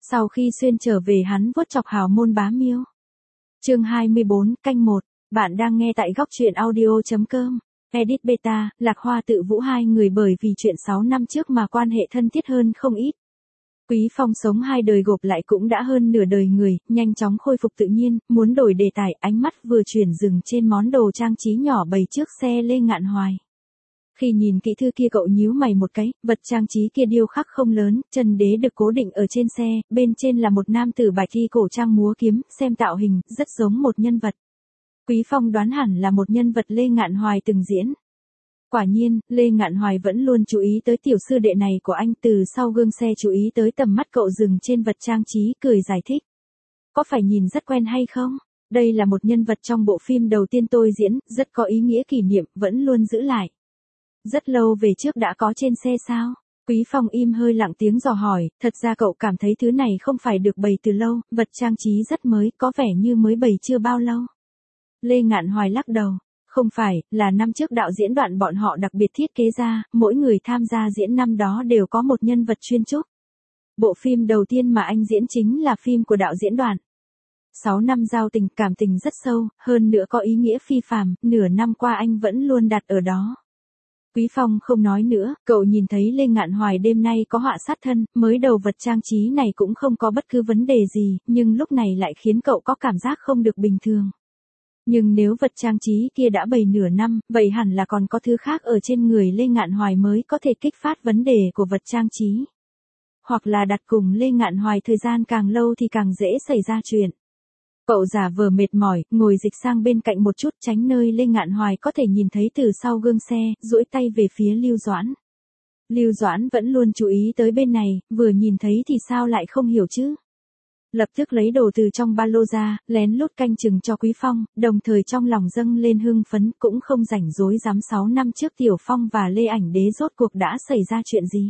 Sau khi xuyên trở về hắn vuốt chọc hào môn bá miêu. Chương 24, canh 1, bạn đang nghe tại góc truyện audio.com. Edit beta, Lạc Hoa Tự Vũ hai người bởi vì chuyện 6 năm trước mà quan hệ thân thiết hơn không ít. Quý Phong sống hai đời gộp lại cũng đã hơn nửa đời người, nhanh chóng khôi phục tự nhiên, muốn đổi đề tài, ánh mắt vừa chuyển dừng trên món đồ trang trí nhỏ bày trước xe Lê Ngạn Hoài. Khi nhìn kỹ thư kia cậu nhíu mày một cái, vật trang trí kia điêu khắc không lớn, chân đế được cố định ở trên xe, bên trên là một nam tử bạch y cổ trang múa kiếm, xem tạo hình, rất giống một nhân vật. Quý Phong đoán hẳn là một nhân vật Lê Ngạn Hoài từng diễn. Quả nhiên, Lê Ngạn Hoài vẫn luôn chú ý tới tiểu sư đệ này của anh, từ sau gương xe chú ý tới tầm mắt cậu dừng trên vật trang trí, cười giải thích. Có phải nhìn rất quen hay không? Đây là một nhân vật trong bộ phim đầu tiên tôi diễn, rất có ý nghĩa kỷ niệm, vẫn luôn giữ lại. Rất lâu về trước đã có trên xe sao? Quý Phong im hơi lặng tiếng dò hỏi, thật ra cậu cảm thấy thứ này không phải được bày từ lâu, vật trang trí rất mới, có vẻ như mới bày chưa bao lâu. Lê Ngạn Hoài lắc đầu, không phải, là năm trước đạo diễn Đoạn bọn họ đặc biệt thiết kế ra, mỗi người tham gia diễn năm đó đều có một nhân vật chuyên trúc. Bộ phim đầu tiên mà anh diễn chính là phim của đạo diễn Đoạn. 6 năm giao tình, cảm tình rất sâu, hơn nữa có ý nghĩa phi phàm, nửa năm qua anh vẫn luôn đặt ở đó. Quý Phong không nói nữa, cậu nhìn thấy Lê Ngạn Hoài đêm nay có họa sát thân, mới đầu vật trang trí này cũng không có bất cứ vấn đề gì, nhưng lúc này lại khiến cậu có cảm giác không được bình thường. Nhưng nếu vật trang trí kia đã bày nửa năm, vậy hẳn là còn có thứ khác ở trên người Lê Ngạn Hoài mới có thể kích phát vấn đề của vật trang trí. Hoặc là đặt cùng Lê Ngạn Hoài thời gian càng lâu thì càng dễ xảy ra chuyện. Cậu giả vờ mệt mỏi, ngồi dịch sang bên cạnh một chút tránh nơi Lê Ngạn Hoài có thể nhìn thấy từ sau gương xe, duỗi tay về phía Lưu Doãn. Lưu Doãn vẫn luôn chú ý tới bên này, vừa nhìn thấy thì sao lại không hiểu chứ. Lập tức lấy đồ từ trong ba lô ra, lén lút canh chừng cho Quý Phong, đồng thời trong lòng dâng lên hưng phấn, cũng không rảnh rối dám 6 năm trước Tiểu Phong và Lê Ảnh Đế rốt cuộc đã xảy ra chuyện gì.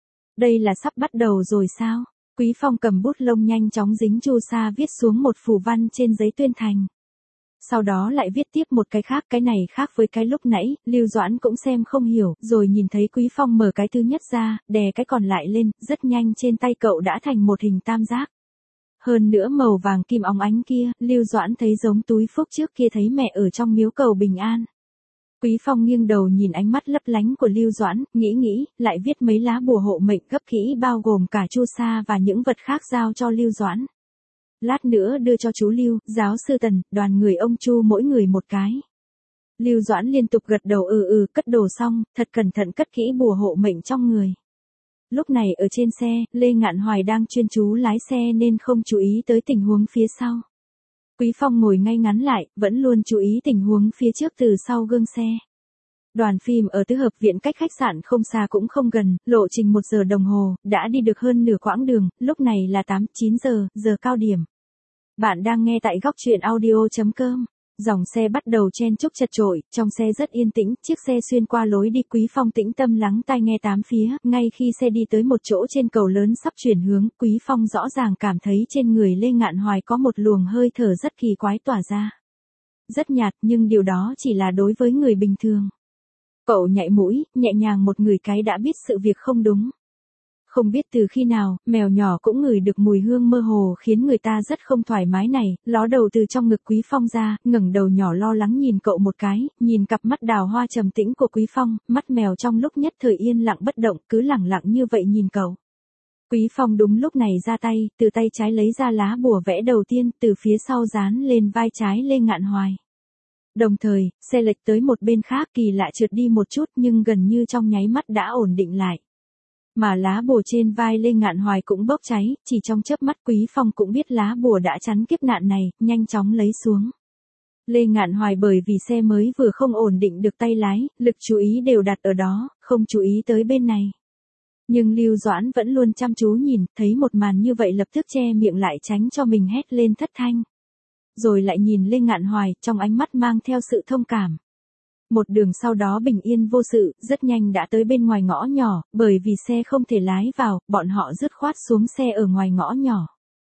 Đây là sắp bắt đầu rồi sao? Quý Phong cầm bút lông nhanh chóng dính chu sa viết xuống một phù văn trên giấy tuyên thành. Sau đó lại viết tiếp một cái khác, cái này khác với cái lúc nãy, Lưu Doãn cũng xem không hiểu, rồi nhìn thấy Quý Phong mở cái thứ nhất ra, đè cái còn lại lên, rất nhanh trên tay cậu đã thành một hình tam giác. Hơn nữa màu vàng kim óng ánh kia, Lưu Doãn thấy giống túi phúc trước kia thấy mẹ ở trong miếu cầu bình an. Quý Phong nghiêng đầu nhìn ánh mắt lấp lánh của Lưu Doãn, nghĩ, lại viết mấy lá bùa hộ mệnh gấp kỹ bao gồm cả chu sa và những vật khác giao cho Lưu Doãn. Lát nữa đưa cho chú Lưu, giáo sư Tần, đoàn người ông Chu mỗi người một cái. Lưu Doãn liên tục gật đầu cất đồ xong, thật cẩn thận cất kỹ bùa hộ mệnh trong người. Lúc này ở trên xe, Lê Ngạn Hoài đang chuyên chú lái xe nên không chú ý tới tình huống phía sau. Quý Phong ngồi ngay ngắn lại, vẫn luôn chú ý tình huống phía trước từ sau gương xe. Đoàn phim ở Tứ Hợp Viện cách khách sạn không xa cũng không gần, lộ trình 1 giờ đồng hồ, đã đi được hơn nửa quãng đường, lúc này là 8-9 giờ, giờ cao điểm. Bạn đang nghe tại góc truyện audio.com. Dòng xe bắt đầu chen chúc chật chội, trong xe rất yên tĩnh, chiếc xe xuyên qua lối đi. Quý Phong tĩnh tâm lắng tai nghe tám phía, ngay khi xe đi tới một chỗ trên cầu lớn sắp chuyển hướng, Quý Phong rõ ràng cảm thấy trên người Lê Ngạn Hoài có một luồng hơi thở rất kỳ quái tỏa ra. Rất nhạt, nhưng điều đó chỉ là đối với người bình thường. Cậu nhạy mũi, nhẹ nhàng một ngửi cái đã biết sự việc không đúng. Không biết từ khi nào, mèo nhỏ cũng ngửi được mùi hương mơ hồ khiến người ta rất không thoải mái này, ló đầu từ trong ngực Quý Phong ra, ngẩng đầu nhỏ lo lắng nhìn cậu một cái, nhìn cặp mắt đào hoa trầm tĩnh của Quý Phong, mắt mèo trong lúc nhất thời yên lặng bất động, cứ lẳng lặng như vậy nhìn cậu. Quý Phong đúng lúc này ra tay, từ tay trái lấy ra lá bùa vẽ đầu tiên, từ phía sau dán lên vai trái Lê Ngạn Hoài. Đồng thời, xe lệch tới một bên khác, kỳ lạ trượt đi một chút nhưng gần như trong nháy mắt đã ổn định lại. Mà lá bùa trên vai Lê Ngạn Hoài cũng bốc cháy, chỉ trong chớp mắt Quý Phong cũng biết lá bùa đã chắn kiếp nạn này, nhanh chóng lấy xuống. Lê Ngạn Hoài bởi vì xe mới vừa không ổn định được tay lái, lực chú ý đều đặt ở đó, không chú ý tới bên này. Nhưng Lưu Doãn vẫn luôn chăm chú nhìn, thấy một màn như vậy lập tức che miệng lại tránh cho mình hét lên thất thanh. Rồi lại nhìn Lê Ngạn Hoài, trong ánh mắt mang theo sự thông cảm. Một đường sau đó bình yên vô sự, rất nhanh đã tới bên ngoài ngõ nhỏ, bởi vì xe không thể lái vào, bọn họ dứt khoát xuống xe ở ngoài ngõ nhỏ.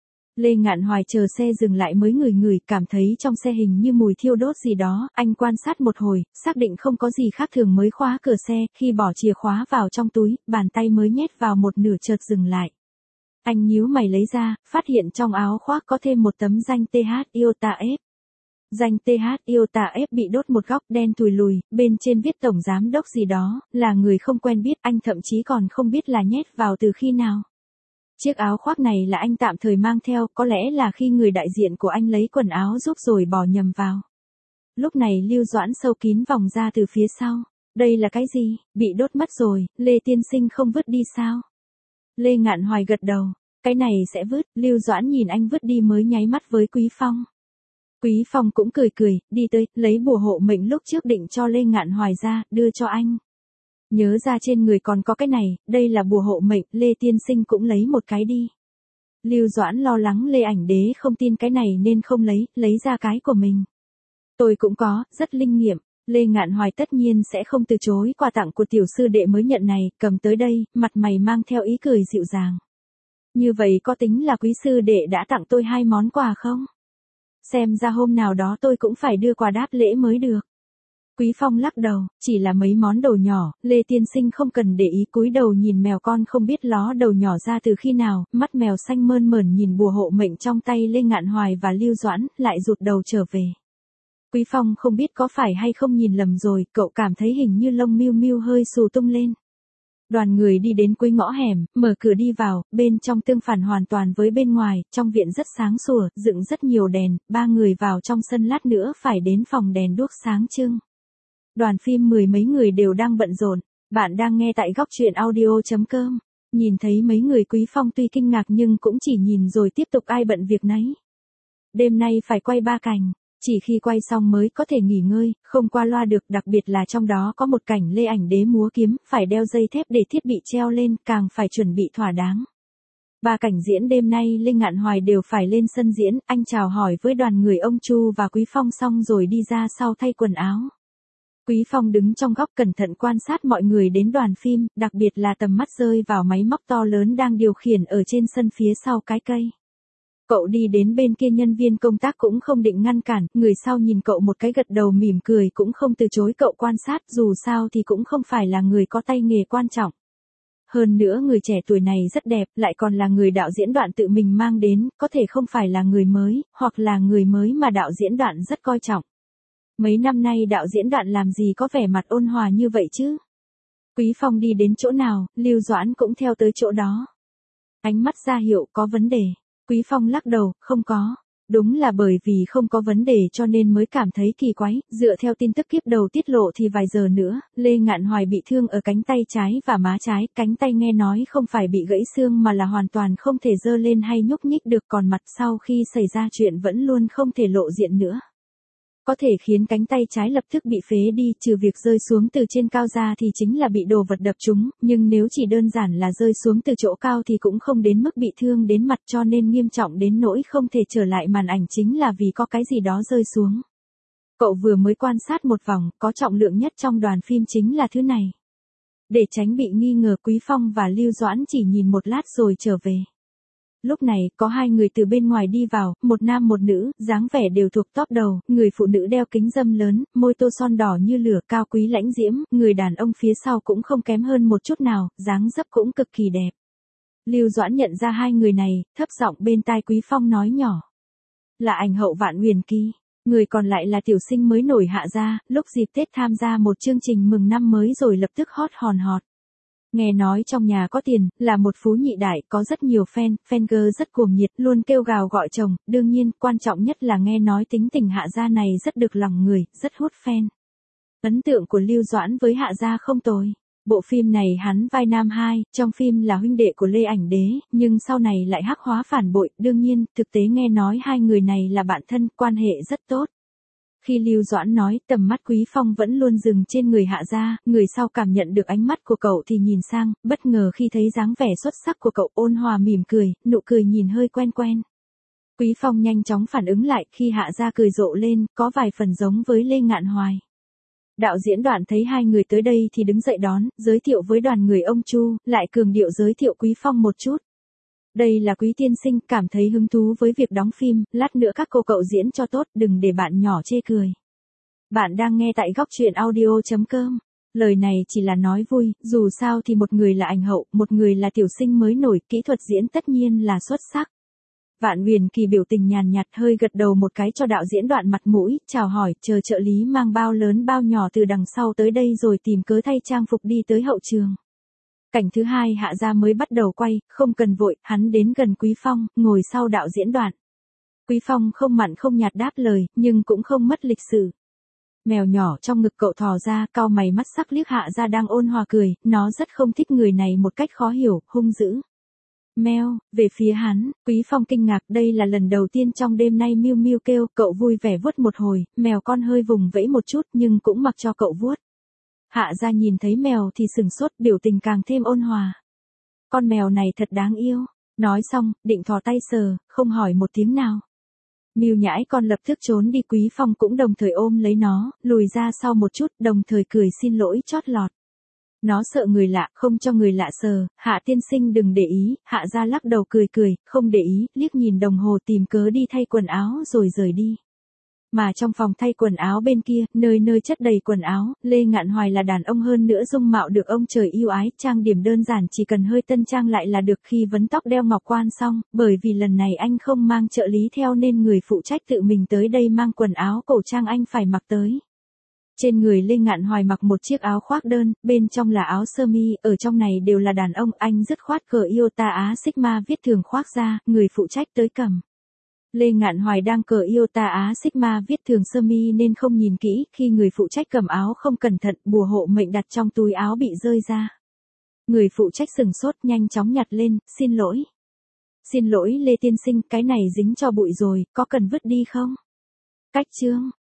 Lê Ngạn Hoài chờ xe dừng lại mới ngửi, cảm thấy trong xe hình như mùi thiêu đốt gì đó, anh quan sát một hồi, xác định không có gì khác thường mới khóa cửa xe, khi bỏ chìa khóa vào trong túi, bàn tay mới nhét vào một nửa chợt dừng lại. Anh nhíu mày lấy ra, phát hiện trong áo khoác có thêm một tấm danh TH Iota F. Danh TH Iota F bị đốt một góc đen thùi lùi, bên trên viết tổng giám đốc gì đó, là người không quen biết, anh thậm chí còn không biết là nhét vào từ khi nào. Chiếc áo khoác này là anh tạm thời mang theo, có lẽ là khi người đại diện của anh lấy quần áo giúp rồi bỏ nhầm vào. Lúc này Lưu Doãn sâu kín vòng ra từ phía sau. Đây là cái gì, bị đốt mất rồi, Lê tiên sinh không vứt đi sao? Lê Ngạn Hoài gật đầu, cái này sẽ vứt, Lưu Doãn nhìn anh vứt đi mới nháy mắt với Quý Phong. Quý Phong cũng cười cười, đi tới, lấy bùa hộ mệnh lúc trước định cho Lê Ngạn Hoài ra, đưa cho anh. Nhớ ra trên người còn có cái này, đây là bùa hộ mệnh, Lê tiên sinh cũng lấy một cái đi. Lưu Doãn lo lắng Lê Ảnh Đế không tin cái này nên không lấy ra cái của mình. Tôi cũng có, rất linh nghiệm. Lê Ngạn Hoài tất nhiên sẽ không từ chối quà tặng của tiểu sư đệ mới nhận này, cầm tới đây, mặt mày mang theo ý cười dịu dàng. Như vậy có tính là quý sư đệ đã tặng tôi 2 món quà không? Xem ra hôm nào đó tôi cũng phải đưa quà đáp lễ mới được. Quý Phong lắc đầu, chỉ là mấy món đồ nhỏ, Lê tiên sinh không cần để ý, cúi đầu nhìn mèo con không biết ló đầu nhỏ ra từ khi nào, mắt mèo xanh mơn mởn nhìn bùa hộ mệnh trong tay Lê Ngạn Hoài và Lưu Doãn, lại rụt đầu trở về. Quý Phong không biết có phải hay không nhìn lầm rồi, cậu cảm thấy hình như lông miu miu hơi xù tung lên. Đoàn người đi đến cuối ngõ hẻm, mở cửa đi vào, bên trong tương phản hoàn toàn với bên ngoài, trong viện rất sáng sủa, dựng rất nhiều đèn, 3 người vào trong sân lát nữa phải đến phòng đèn đuốc sáng trưng. Đoàn phim 10 mấy người đều đang bận rộn, bạn đang nghe tại góc truyện audio.com. Nhìn thấy mấy người Quý Phong tuy kinh ngạc nhưng cũng chỉ nhìn rồi tiếp tục ai bận việc nấy. Đêm nay phải quay 3 cảnh. Chỉ khi quay xong mới có thể nghỉ ngơi, không qua loa được, đặc biệt là trong đó có một cảnh Lê Ảnh Đế múa kiếm, phải đeo dây thép để thiết bị treo lên, càng phải chuẩn bị thỏa đáng. 3 cảnh diễn đêm nay Lê Ngạn Hoài đều phải lên sân diễn, anh chào hỏi với đoàn người ông Chu và Quý Phong xong rồi đi ra sau thay quần áo. Quý Phong đứng trong góc cẩn thận quan sát mọi người đến đoàn phim, đặc biệt là tầm mắt rơi vào máy móc to lớn đang điều khiển ở trên sân phía sau cái cây. Cậu đi đến bên kia, nhân viên công tác cũng không định ngăn cản, người sau nhìn cậu một cái gật đầu mỉm cười cũng không từ chối cậu quan sát, dù sao thì cũng không phải là người có tay nghề quan trọng. Hơn nữa người trẻ tuổi này rất đẹp, lại còn là người đạo diễn Đoạn tự mình mang đến, có thể không phải là người mới, hoặc là người mới mà đạo diễn Đoạn rất coi trọng. Mấy năm nay đạo diễn Đoạn làm gì có vẻ mặt ôn hòa như vậy chứ? Quý Phong đi đến chỗ nào, Lưu Doãn cũng theo tới chỗ đó. Ánh mắt ra hiệu có vấn đề. Quý Phong lắc đầu, không có. Đúng là bởi vì không có vấn đề cho nên mới cảm thấy kỳ quái, dựa theo tin tức kiếp đầu tiết lộ thì vài giờ nữa, Lê Ngạn Hoài bị thương ở cánh tay trái và má trái, cánh tay nghe nói không phải bị gãy xương mà là hoàn toàn không thể giơ lên hay nhúc nhích được, còn mặt sau khi xảy ra chuyện vẫn luôn không thể lộ diện nữa. Có thể khiến cánh tay trái lập tức bị phế đi, trừ việc rơi xuống từ trên cao ra thì chính là bị đồ vật đập trúng, nhưng nếu chỉ đơn giản là rơi xuống từ chỗ cao thì cũng không đến mức bị thương đến mặt, cho nên nghiêm trọng đến nỗi không thể trở lại màn ảnh chính là vì có cái gì đó rơi xuống. Cậu vừa mới quan sát một vòng, có trọng lượng nhất trong đoàn phim chính là thứ này. Để tránh bị nghi ngờ, Quý Phong và Lưu Doãn chỉ nhìn một lát rồi trở về. Lúc này, có 2 người từ bên ngoài đi vào, một nam một nữ, dáng vẻ đều thuộc top đầu, người phụ nữ đeo kính râm lớn, môi tô son đỏ như lửa, cao quý lãnh diễm, người đàn ông phía sau cũng không kém hơn một chút nào, dáng dấp cũng cực kỳ đẹp. Lưu Doãn nhận ra 2 người này, thấp giọng bên tai Quý Phong nói nhỏ. Là ảnh hậu Vạn Huyền Kỳ. Người còn lại là tiểu sinh mới nổi hạ gia, lúc dịp Tết tham gia một chương trình mừng năm mới rồi lập tức hot hòn hot. Nghe nói trong nhà có tiền, là một phú nhị đại, có rất nhiều fan girl rất cuồng nhiệt, luôn kêu gào gọi chồng, đương nhiên, quan trọng nhất là nghe nói tính tình Hạ gia này rất được lòng người, rất hút fan. Ấn tượng của Lưu Doãn với Hạ gia không tồi. Bộ phim này hắn vai nam 2, trong phim là huynh đệ của Lê Ảnh Đế, nhưng sau này lại hắc hóa phản bội, đương nhiên, thực tế nghe nói 2 người này là bạn thân, quan hệ rất tốt. Khi Lưu Doãn nói, tầm mắt Quý Phong vẫn luôn dừng trên người Hạ gia, người sau cảm nhận được ánh mắt của cậu thì nhìn sang, bất ngờ khi thấy dáng vẻ xuất sắc của cậu, ôn hòa mỉm cười, nụ cười nhìn hơi quen quen. Quý Phong nhanh chóng phản ứng lại, khi Hạ gia cười rộ lên, có vài phần giống với Lê Ngạn Hoài. Đạo diễn Đoạn thấy 2 người tới đây thì đứng dậy đón, giới thiệu với đoàn người ông Chu, lại cường điệu giới thiệu Quý Phong một chút. Đây là Quý tiên sinh, cảm thấy hứng thú với việc đóng phim, lát nữa các cô cậu diễn cho tốt, đừng để bạn nhỏ chê cười. Bạn đang nghe tại góc truyện audio.com. Lời này chỉ là nói vui, dù sao thì một người là ảnh hậu, một người là tiểu sinh mới nổi, kỹ thuật diễn tất nhiên là xuất sắc. Vạn Huyền Kỳ biểu tình nhàn nhạt hơi gật đầu một cái cho đạo diễn Đoạn mặt mũi, chào hỏi, chờ trợ lý mang bao lớn bao nhỏ từ đằng sau tới đây rồi tìm cớ thay trang phục đi tới hậu trường. Cảnh thứ hai Hạ gia mới bắt đầu quay, không cần vội, hắn đến gần Quý Phong, ngồi sau đạo diễn Đoạn. Quý Phong không mặn không nhạt đáp lời, nhưng cũng không mất lịch sự. Mèo nhỏ trong ngực cậu thò ra, cau mày mắt sắc liếc Hạ gia đang ôn hòa cười, nó rất không thích người này một cách khó hiểu, hung dữ. Meo, về phía hắn, Quý Phong kinh ngạc, đây là lần đầu tiên trong đêm nay Miu Miu kêu, cậu vui vẻ vuốt một hồi, mèo con hơi vùng vẫy một chút nhưng cũng mặc cho cậu vuốt. Hạ gia nhìn thấy mèo thì sừng sốt, biểu tình càng thêm ôn hòa. Con mèo này thật đáng yêu. Nói xong, định thò tay sờ, không hỏi một tiếng nào. Miu nhãi con lập tức trốn đi, Quý Phong cũng đồng thời ôm lấy nó, lùi ra sau một chút, đồng thời cười xin lỗi chót lọt. Nó sợ người lạ, không cho người lạ sờ, Hạ tiên sinh đừng để ý, Hạ gia lắc đầu cười cười, không để ý, liếc nhìn đồng hồ tìm cớ đi thay quần áo rồi rời đi. Mà trong phòng thay quần áo bên kia, nơi nơi chất đầy quần áo, Lê Ngạn Hoài là đàn ông hơn nữa dung mạo được ông trời yêu ái, trang điểm đơn giản chỉ cần hơi tân trang lại là được. Khi vấn tóc đeo ngọc quan xong, bởi vì lần này anh không mang trợ lý theo nên người phụ trách tự mình tới đây mang quần áo cổ trang anh phải mặc tới. Trên người Lê Ngạn Hoài mặc một chiếc áo khoác đơn, bên trong là áo sơ mi, ở trong này đều là đàn ông, anh dứt khoát cờ Iota Á Sigma viết thường khoác ra, người phụ trách tới cầm. Lê Ngạn Hoài đang cờ Iota Á Sigma viết thường sơ mi nên không nhìn kỹ, khi người phụ trách cầm áo không cẩn thận, bùa hộ mệnh đặt trong túi áo bị rơi ra. Người phụ trách sừng sốt nhanh chóng nhặt lên, xin lỗi. Xin lỗi Lê tiên sinh, cái này dính cho bụi rồi, có cần vứt đi không? Cách chương.